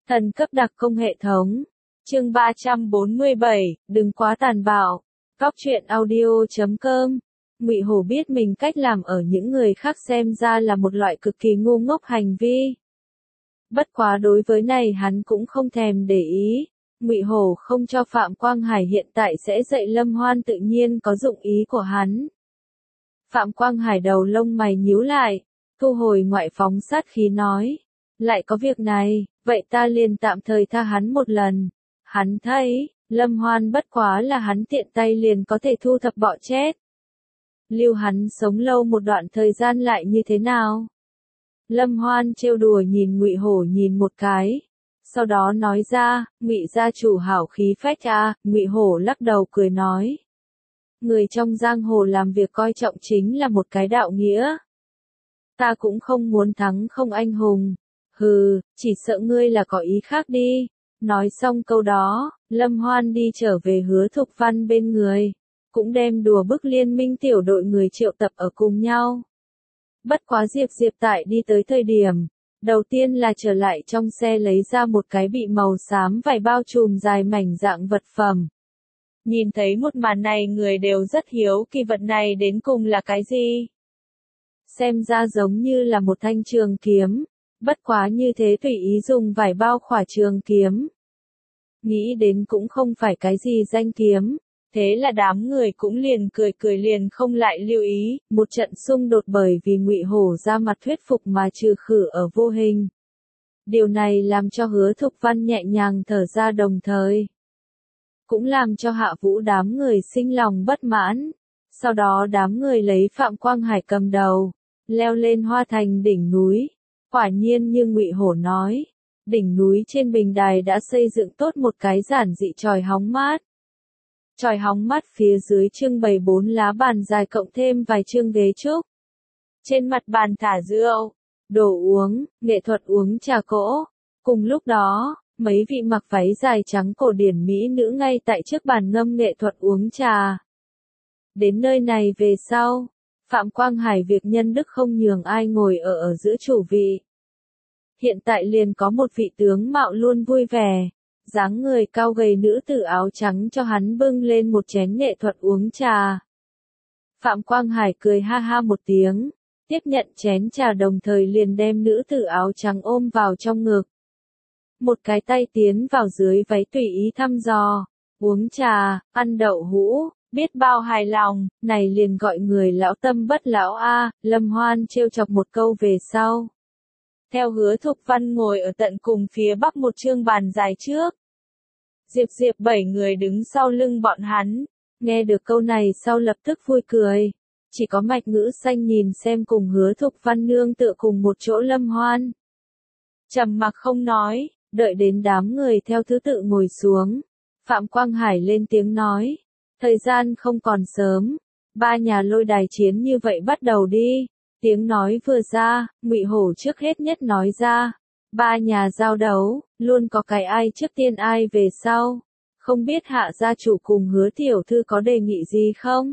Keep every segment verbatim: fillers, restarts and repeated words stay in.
Thần cấp đặc công hệ thống. Chương ba trăm bốn mươi bảy, đừng quá tàn bạo. Góc truyện audio chấm com. Ngụy Hổ biết mình cách làm ở những người khác xem ra là một loại cực kỳ ngu ngốc hành vi. Bất quá đối với này hắn cũng không thèm để ý. Ngụy Hổ không cho Phạm Quang Hải hiện tại sẽ dạy Lâm Hoan tự nhiên có dụng ý của hắn. Phạm Quang Hải đầu lông mày nhíu lại, thu hồi ngoại phóng sát khí nói. Lại có việc này, vậy ta liền tạm thời tha hắn một lần. Hắn thấy, Lâm Hoan bất quá là hắn tiện tay liền có thể thu thập bọ chết. Lưu hắn sống lâu một đoạn thời gian lại như thế nào? Lâm Hoan trêu đùa nhìn Ngụy Hổ nhìn một cái. Sau đó nói ra, Ngụy gia chủ hảo khí phách à, Ngụy Hổ lắc đầu cười nói. Người trong giang hồ làm việc coi trọng chính là một cái đạo nghĩa. Ta cũng không muốn thắng không anh hùng. Hừ, chỉ sợ ngươi là có ý khác đi. Nói xong câu đó, Lâm Hoan đi trở về Hứa Thục Văn bên người. Cũng đem đùa bức liên minh tiểu đội người triệu tập ở cùng nhau. Bất quá Diệp Diệp tại đi tới thời điểm. Đầu tiên là trở lại trong xe lấy ra một cái bị màu xám vải bao trùm dài mảnh dạng vật phẩm. Nhìn thấy một màn này người đều rất hiếu kỳ vật này đến cùng là cái gì. Xem ra giống như là một thanh trường kiếm. Bất quá như thế tùy ý dùng vải bao khỏa trường kiếm. Nghĩ đến cũng không phải cái gì danh kiếm. Thế là đám người cũng liền cười cười liền không lại lưu ý, một trận xung đột bởi vì Ngụy Hổ ra mặt thuyết phục mà trừ khử ở vô hình. Điều này làm cho Hứa Thục Văn nhẹ nhàng thở ra đồng thời. Cũng làm cho Hạ Vũ đám người sinh lòng bất mãn. Sau đó đám người lấy Phạm Quang Hải cầm đầu, leo lên Hoa Thành đỉnh núi. Quả nhiên như Ngụy Hổ nói, đỉnh núi trên bình đài đã xây dựng tốt một cái giản dị chòi hóng mát. Chòi hóng mát phía dưới trưng bày bốn lá bàn dài cộng thêm vài chương ghế trúc. Trên mặt bàn thả rượu, đồ uống, nghệ thuật uống trà cỗ. Cùng lúc đó, mấy vị mặc váy dài trắng cổ điển mỹ nữ ngay tại trước bàn ngâm nghệ thuật uống trà. Đến nơi này về sau, Phạm Quang Hải việc nhân đức không nhường ai ngồi ở ở giữa chủ vị. Hiện tại liền có một vị tướng mạo luôn vui vẻ, dáng người cao gầy nữ tử áo trắng cho hắn bưng lên một chén nghệ thuật uống trà. Phạm Quang Hải cười ha ha một tiếng, tiếp nhận chén trà đồng thời liền đem nữ tử áo trắng ôm vào trong ngực. Một cái tay tiến vào dưới váy tùy ý thăm dò, uống trà, ăn đậu hũ, biết bao hài lòng, này liền gọi người lão tâm bất lão a. Lâm Hoan trêu chọc một câu về sau. Theo Hứa Thục Văn ngồi ở tận cùng phía bắc một chương bàn dài trước. Diệp Diệp bảy người đứng sau lưng bọn hắn, nghe được câu này sau lập tức vui cười. Chỉ có Mạch Ngữ Xanh nhìn xem cùng Hứa Thục Văn nương tựa cùng một chỗ Lâm Hoan. Trầm mặc không nói, đợi đến đám người theo thứ tự ngồi xuống. Phạm Quang Hải lên tiếng nói, thời gian không còn sớm, ba nhà lôi đài chiến như vậy bắt đầu đi. Tiếng nói vừa ra, Ngụy Hổ trước hết nhất nói ra, ba nhà giao đấu, luôn có cái ai trước tiên ai về sau. Không biết Hạ gia chủ cùng Hứa tiểu thư có đề nghị gì không?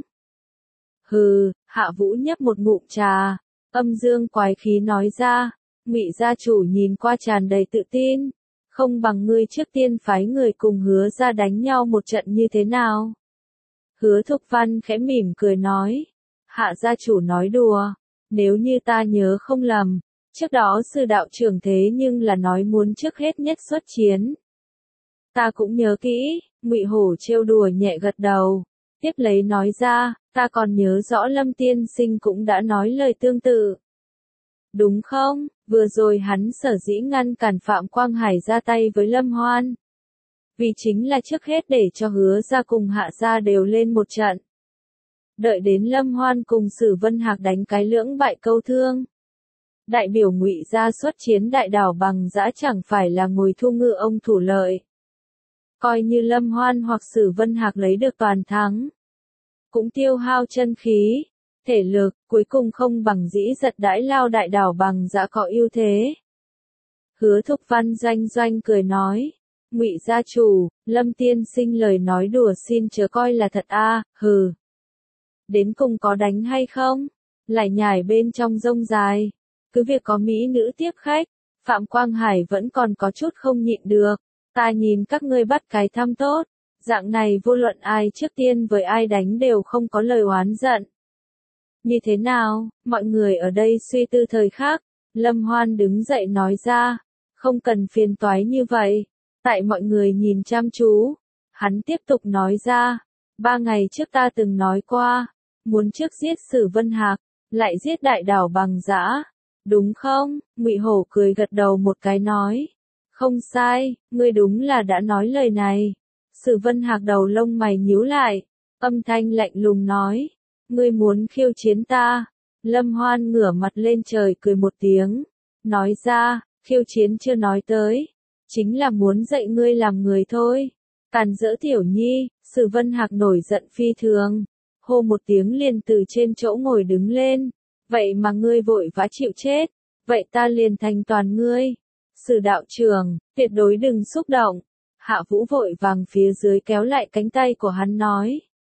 Hừ, Hạ Vũ nhấp một ngụm trà, âm dương quái khí nói ra, Ngụy gia chủ nhìn qua tràn đầy tự tin, không bằng ngươi trước tiên phái người cùng Hứa gia đánh nhau một trận như thế nào? Hứa Thục Văn khẽ mỉm cười nói, Hạ gia chủ nói đùa. Nếu như ta nhớ không lầm, trước đó sư đạo trưởng thế nhưng là nói muốn trước hết nhất xuất chiến. Ta cũng nhớ kỹ, Ngụy Hổ trêu đùa nhẹ gật đầu, tiếp lấy nói ra, ta còn nhớ rõ Lâm tiên sinh cũng đã nói lời tương tự. Đúng không, vừa rồi hắn sở dĩ ngăn cản Phạm Quang Hải ra tay với Lâm Hoan. Vì chính là trước hết để cho Hứa gia cùng Hạ gia đều lên một trận. Đợi đến Lâm Hoan cùng Sử Vân Hạc đánh cái lưỡng bại câu thương. Đại biểu Ngụy gia xuất chiến đại đảo Bằng Dã chẳng phải là ngồi thu ngư ông thủ lợi. Coi như Lâm Hoan hoặc Sử Vân Hạc lấy được toàn thắng. Cũng tiêu hao chân khí, thể lực, cuối cùng không bằng dĩ giật đãi lao đại đảo Bằng Dã có ưu thế. Hứa Thục Văn doanh doanh cười nói, Ngụy gia chủ, Lâm tiên sinh lời nói đùa xin chớ coi là thật a, hừ. Đến cùng có đánh hay không? Lại nhảy bên trong rông dài. Cứ việc có mỹ nữ tiếp khách. Phạm Quang Hải vẫn còn có chút không nhịn được. Ta nhìn các ngươi bắt cái thăm tốt. Dạng này vô luận ai trước tiên với ai đánh đều không có lời oán giận. Như thế nào, mọi người ở đây suy tư thời khắc. Lâm Hoan đứng dậy nói ra. Không cần phiền toái như vậy. Tại mọi người nhìn chăm chú. Hắn tiếp tục nói ra. Ba ngày trước ta từng nói qua. Muốn trước giết Sử Vân Hạc. Lại giết đại đảo Bằng Dã. Đúng không? Ngụy Hổ cười gật đầu một cái nói. Không sai, ngươi đúng là đã nói lời này. Sử Vân Hạc đầu lông mày nhíu lại. Âm thanh lạnh lùng nói. Ngươi muốn khiêu chiến ta. Lâm Hoan ngửa mặt lên trời cười một tiếng. Nói ra, khiêu chiến chưa nói tới. Chính là muốn dạy ngươi làm người thôi. Càn dỡ tiểu nhi, Sử Vân Hạc nổi giận phi thường. Hô một tiếng liền từ trên chỗ ngồi đứng lên. Vậy mà ngươi vội vã chịu chết. Vậy ta liền thành toàn ngươi. Sử đạo trưởng, tuyệt đối đừng xúc động. Hạ Vũ vội vàng phía dưới kéo lại cánh tay của hắn nói.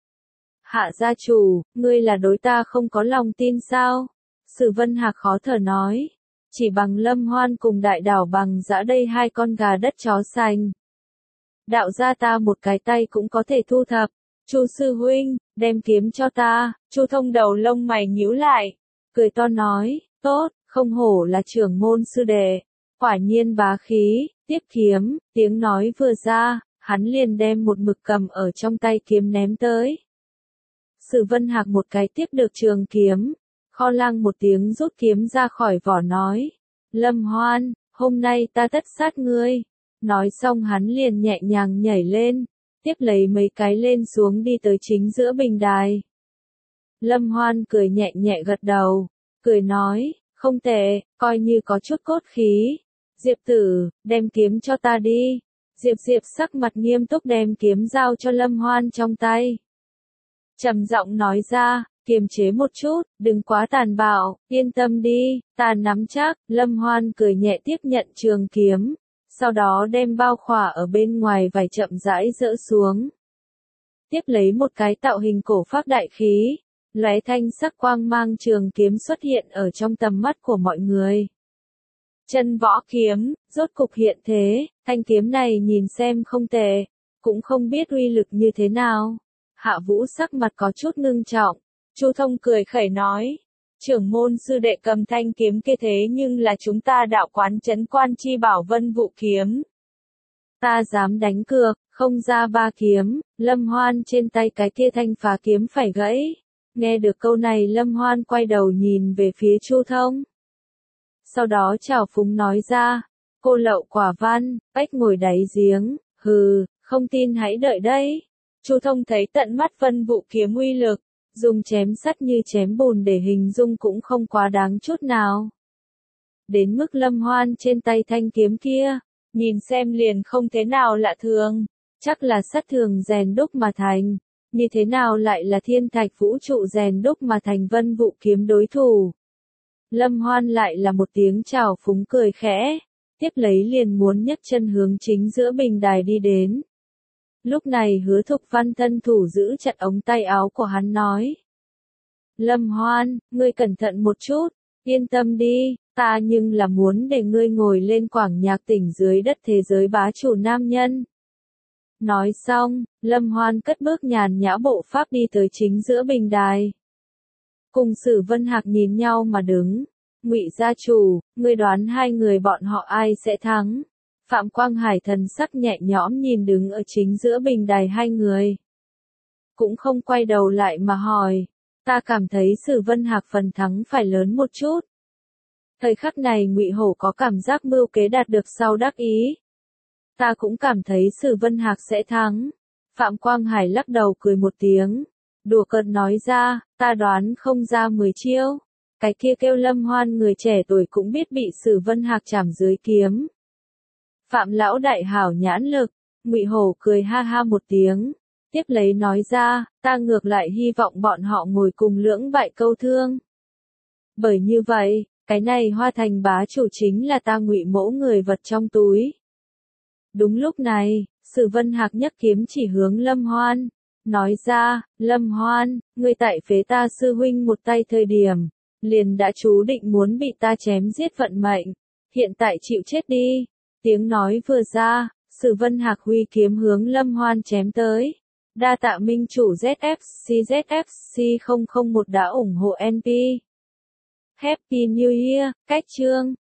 Hạ gia chủ, ngươi là đối ta không có lòng tin sao? Sử Vân Hạc khó thở nói. Chỉ bằng Lâm Hoan cùng đại đảo Bằng Dã đây hai con gà đất chó sành. Đạo gia ta một cái tay cũng có thể thu thập. Chu sư huynh, đem kiếm cho ta. Chu Thông đầu lông mày nhíu lại. Cười to nói, tốt, không hổ là trưởng môn sư đệ. Quả nhiên bá khí, tiếp kiếm, tiếng nói vừa ra, hắn liền đem một mực cầm ở trong tay kiếm ném tới. Sử Vân Hạc một cái tiếp được trường kiếm, kho lang một tiếng rút kiếm ra khỏi vỏ nói. Lâm Hoan, hôm nay ta tất sát ngươi. Nói xong hắn liền nhẹ nhàng nhảy lên, tiếp lấy mấy cái lên xuống đi tới chính giữa bình đài. Lâm Hoan cười nhẹ nhẹ gật đầu, cười nói, không tệ, coi như có chút cốt khí. Diệp tử, đem kiếm cho ta đi. Diệp Diệp sắc mặt nghiêm túc đem kiếm giao cho Lâm Hoan trong tay. Trầm giọng nói ra, kiềm chế một chút, đừng quá tàn bạo, yên tâm đi, ta nắm chắc. Lâm Hoan cười nhẹ tiếp nhận trường kiếm, sau đó đem bao khỏa ở bên ngoài vải chậm rãi dỡ xuống. Tiếp lấy một cái tạo hình cổ pháp đại khí, lóe thanh sắc quang mang trường kiếm xuất hiện ở trong tầm mắt của mọi người. Chân võ kiếm, rốt cục hiện thế, thanh kiếm này nhìn xem không tệ, cũng không biết uy lực như thế nào. Hạ Vũ sắc mặt có chút ngưng trọng, Chu Thông cười khẩy nói, trưởng môn sư đệ cầm thanh kiếm kia thế nhưng là chúng ta đạo quán trấn quan chi bảo Vân Vũ kiếm. Ta dám đánh cược, không ra ba kiếm, Lâm Hoan trên tay cái kia thanh phá kiếm phải gãy. Nghe được câu này Lâm Hoan quay đầu nhìn về phía Chu Thông. Sau đó chào phúng nói ra, cô lậu quả văn, ếch ngồi đáy giếng, hừ, không tin hãy đợi đây. Chu Thông thấy tận mắt Vân Vũ kiếm uy lực, dùng chém sắt như chém bùn để hình dung cũng không quá đáng chút nào. Đến mức Lâm Hoan trên tay thanh kiếm kia, nhìn xem liền không thế nào lạ thường, chắc là sắt thường rèn đúc mà thành, như thế nào lại là thiên thạch vũ trụ rèn đúc mà thành Vân Vũ kiếm đối thủ. Lâm Hoan lại là một tiếng chào phúng cười khẽ, tiếp lấy liền muốn nhấc chân hướng chính giữa bình đài đi đến. Lúc này Hứa Thục Văn thân thủ giữ chặt ống tay áo của hắn nói. Lâm Hoan, ngươi cẩn thận một chút, yên tâm đi, ta nhưng là muốn để ngươi ngồi lên quảng nhạc tỉnh dưới đất thế giới bá chủ nam nhân. Nói xong, Lâm Hoan cất bước nhàn nhã bộ pháp đi tới chính giữa bình đài. Cùng Sử Vân Hạc nhìn nhau mà đứng. Ngụy gia chủ, ngươi đoán hai người bọn họ ai sẽ thắng? Phạm Quang Hải thần sắc nhẹ nhõm nhìn đứng ở chính giữa bình đài hai người. Cũng không quay đầu lại mà hỏi. Ta cảm thấy Sử Vân Hạc phần thắng phải lớn một chút. Thời khắc này Ngụy Hổ có cảm giác mưu kế đạt được sau đắc ý. Ta cũng cảm thấy Sử Vân Hạc sẽ thắng. Phạm Quang Hải lắc đầu cười một tiếng. Đùa cợt nói ra, ta đoán không ra mười chiêu. Cái kia kêu Lâm Hoan người trẻ tuổi cũng biết bị Sử Vân Hạc chảm dưới kiếm. Phạm lão đại hảo nhãn lực, Ngụy Hổ cười ha ha một tiếng, tiếp lấy nói ra, ta ngược lại hy vọng bọn họ ngồi cùng lưỡng bại câu thương. Bởi như vậy, cái này Hoa Thành bá chủ chính là ta Ngụy mẫu người vật trong túi. Đúng lúc này, Sử Vân Hạc nhấc kiếm chỉ hướng Lâm Hoan, nói ra, Lâm Hoan, ngươi tại phế ta sư huynh một tay thời điểm, liền đã chú định muốn bị ta chém giết vận mệnh. Hiện tại chịu chết đi. Tiếng nói vừa ra, Sử Vân Hạc huy kiếm hướng Lâm Hoan chém tới. Đa tạ minh chủ Z F C Z F C không không một đã ủng hộ en pê. Happy New Year, cách chương.